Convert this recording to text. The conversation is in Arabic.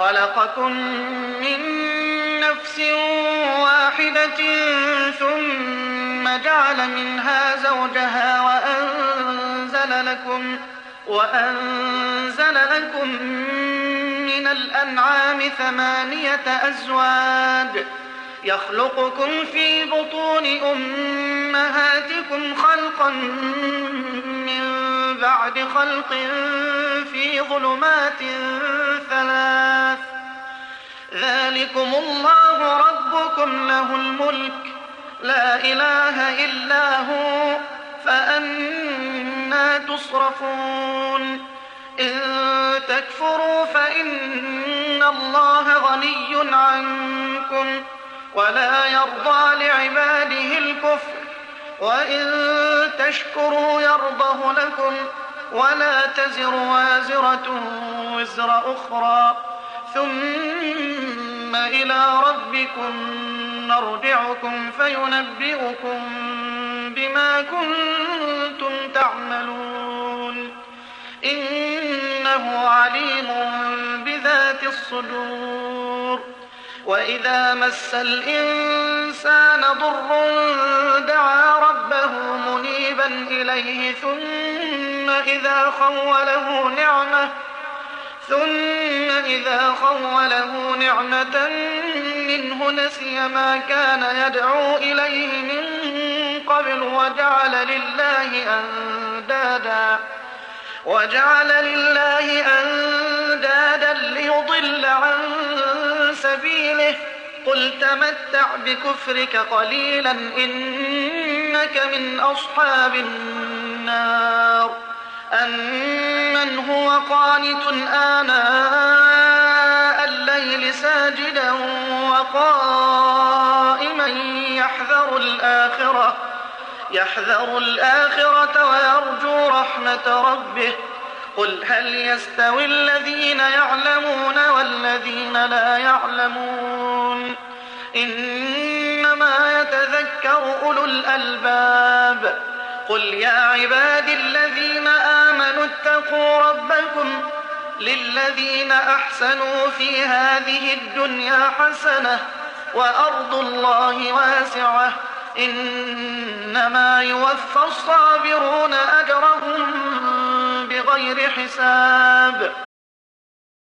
خلقكم من نفس واحدة ثم جعل منها زوجها وأنزل لكم من الأنعام 8 أزواج يخلقكم في بطون أمهاتكم خلقا من بعد خلق في ظلمات 3 ذلكم الله ربكم له الملك لا إله إلا هو فأنى تصرفون إن تكفروا فإن الله غني عنكم ولا يرضى لعباده الكفر وإن تشكروا يرضه لكم ولا تزر وازرة وزر أخرى ثم إلى ربكم نرجعكم فينبئكم بما كنتم تعملون إنه عليم بذات الصدور وإذا مس الإنسان ضر دعا ربه منيبا إليه ثم إذا خوله نعمة منه نسي ما كان يدعو إليه من قبل وجعل لله أندادا ليضل عن سبيله قل تمتع بكفرك قليلا إنك من أصحاب النار أمن هو قانت آناء الليل ساجدا وقائما يحذر الآخرة ويرجو رحمة ربه قل هل يستوي الذين يعلمون والذين لا يعلمون إنما يتذكر أولو الألباب قل يا عباد الذين آمنوا اتقوا ربكم للذين أحسنوا في هذه الدنيا حسنة وأرض الله واسعة إنما يوفى الصابرون أجرهم بغير حساب